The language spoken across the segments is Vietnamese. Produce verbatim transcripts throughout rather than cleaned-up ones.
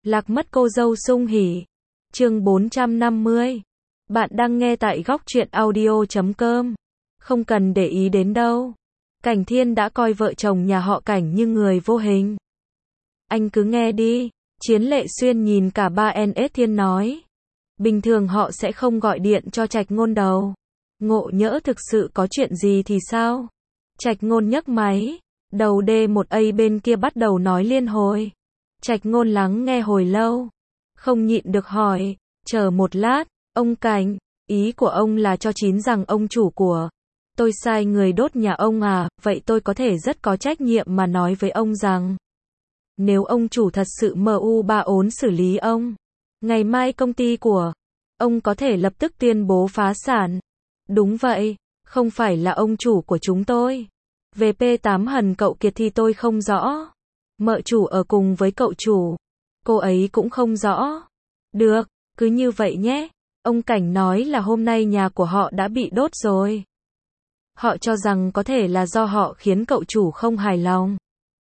Lạc mất cô dâu sung hỉ. Chương bốn trăm năm mươi. Bạn đang nghe tại góc truyện audio chấm com. Không cần để ý đến đâu. Cảnh Thiên đã coi vợ chồng nhà họ Cảnh như người vô hình. Anh cứ nghe đi. Chiến Lệ Xuyên nhìn cả ba en ét Thiên nói. Bình thường họ sẽ không gọi điện cho Trạch Ngôn đâu. Ngộ nhỡ thực sự có chuyện gì thì sao? Trạch Ngôn nhấc máy. Đầu D một A bên kia bắt đầu nói liên hồi. Trạch Ngôn lắng nghe hồi lâu. Không nhịn được hỏi. Chờ một lát, ông Cảnh, ý của ông là cho chín rằng ông chủ của tôi sai người đốt nhà ông à? Vậy tôi có thể rất có trách nhiệm mà nói với ông rằng nếu ông chủ thật sự em u ba ốn xử lý ông, ngày mai công ty của ông có thể lập tức tuyên bố phá sản. Đúng vậy, không phải là ông chủ của chúng tôi. Về P tám Hần cậu Kiệt thì tôi không rõ. Mợ chủ ở cùng với cậu chủ, cô ấy cũng không rõ. Được, cứ như vậy nhé. Ông Cảnh nói là hôm nay nhà của họ đã bị đốt rồi. Họ cho rằng có thể là do họ khiến cậu chủ không hài lòng.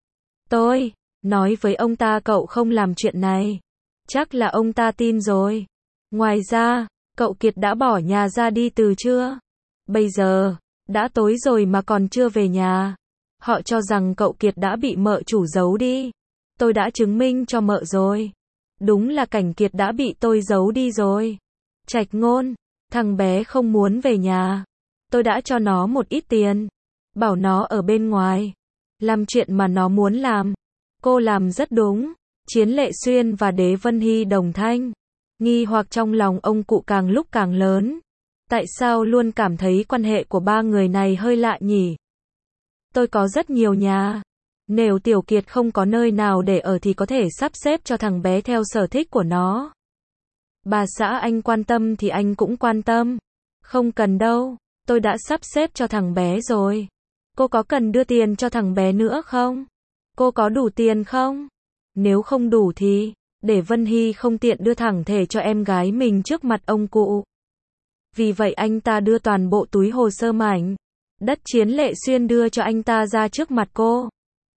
Tôi nói với ông ta cậu không làm chuyện này. Chắc là ông ta tin rồi. Ngoài ra, cậu Kiệt đã bỏ nhà ra đi từ chưa? Bây giờ, đã tối rồi mà còn chưa về nhà. Họ cho rằng cậu Kiệt đã bị mợ chủ giấu đi. Tôi đã chứng minh cho mợ rồi. Đúng là Cảnh Kiệt đã bị tôi giấu đi rồi. Trạch Ngôn, thằng bé không muốn về nhà. Tôi đã cho nó một ít tiền. Bảo nó ở bên ngoài. Làm chuyện mà nó muốn làm. Cô làm rất đúng. Chiến Lệ Xuyên và Đế Vân Hy đồng thanh. Nghi hoặc trong lòng ông cụ càng lúc càng lớn. Tại sao luôn cảm thấy quan hệ của ba người này hơi lạ nhỉ? Tôi có rất nhiều nhà. Nếu Tiểu Kiệt không có nơi nào để ở thì có thể sắp xếp cho thằng bé theo sở thích của nó. Bà xã anh quan tâm thì anh cũng quan tâm. Không cần đâu, tôi đã sắp xếp cho thằng bé rồi. Cô có cần đưa tiền cho thằng bé nữa không? Cô có đủ tiền không? Nếu không đủ thì, để Vân Hy không tiện đưa thẳng thể cho em gái mình trước mặt ông cụ. Vì vậy anh ta đưa toàn bộ túi hồ sơ mảnh đất Chiến Lệ Xuyên đưa cho anh ta ra trước mặt cô.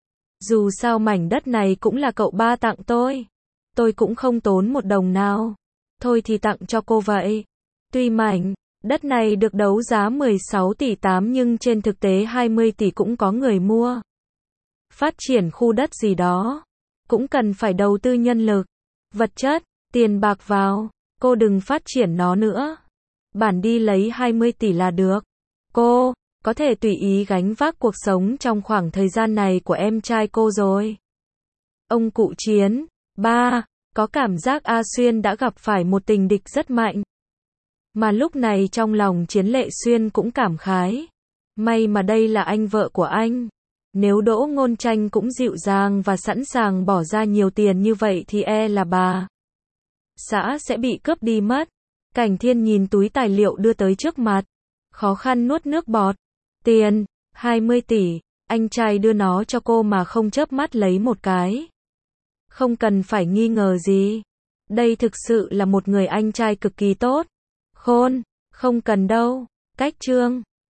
Dù sao mảnh đất này cũng là cậu ba tặng tôi. Tôi cũng không tốn một đồng nào. Thôi thì tặng cho cô vậy. Tuy mảnh đất này được đấu giá mười sáu tỷ tám nhưng trên thực tế hai mươi tỷ cũng có người mua. Phát triển khu đất gì đó cũng cần phải đầu tư nhân lực, vật chất, tiền bạc vào. Cô đừng phát triển nó nữa. Bản đi lấy hai mươi tỷ là được. Cô có thể tùy ý gánh vác cuộc sống trong khoảng thời gian này của em trai cô rồi. Ông cụ Chiến, ba, có cảm giác A Xuyên đã gặp phải một tình địch rất mạnh. Mà lúc này trong lòng Chiến Lệ Xuyên cũng cảm khái. May mà đây là anh vợ của anh. Nếu Đỗ Ngôn Tranh cũng dịu dàng và sẵn sàng bỏ ra nhiều tiền như vậy thì e là bà xã sẽ bị cướp đi mất. Cảnh Thiên nhìn túi tài liệu đưa tới trước mặt. Khó khăn nuốt nước bọt. Tiền, hai mươi tỷ, anh trai đưa nó cho cô mà không chớp mắt lấy một cái. Không cần phải nghi ngờ gì. Đây thực sự là một người anh trai cực kỳ tốt. Khôn, không cần đâu. Cách chương.